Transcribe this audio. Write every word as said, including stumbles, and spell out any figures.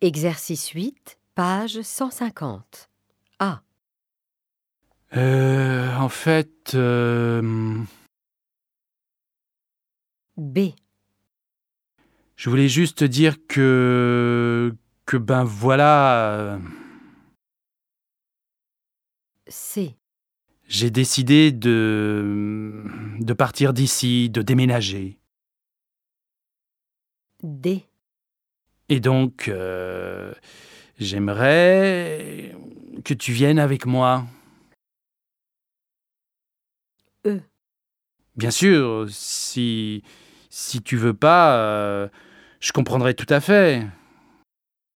Exercice huit, page cent cinquante. A. Euh, en fait, euh, B. je voulais juste te dire que... que ben voilà, euh, C. j'ai décidé de... de partir d'ici, de déménager. D. Et donc, euh, j'aimerais que tu viennes avec moi. E. Bien sûr, si... si tu veux pas, euh, je comprendrai tout à fait.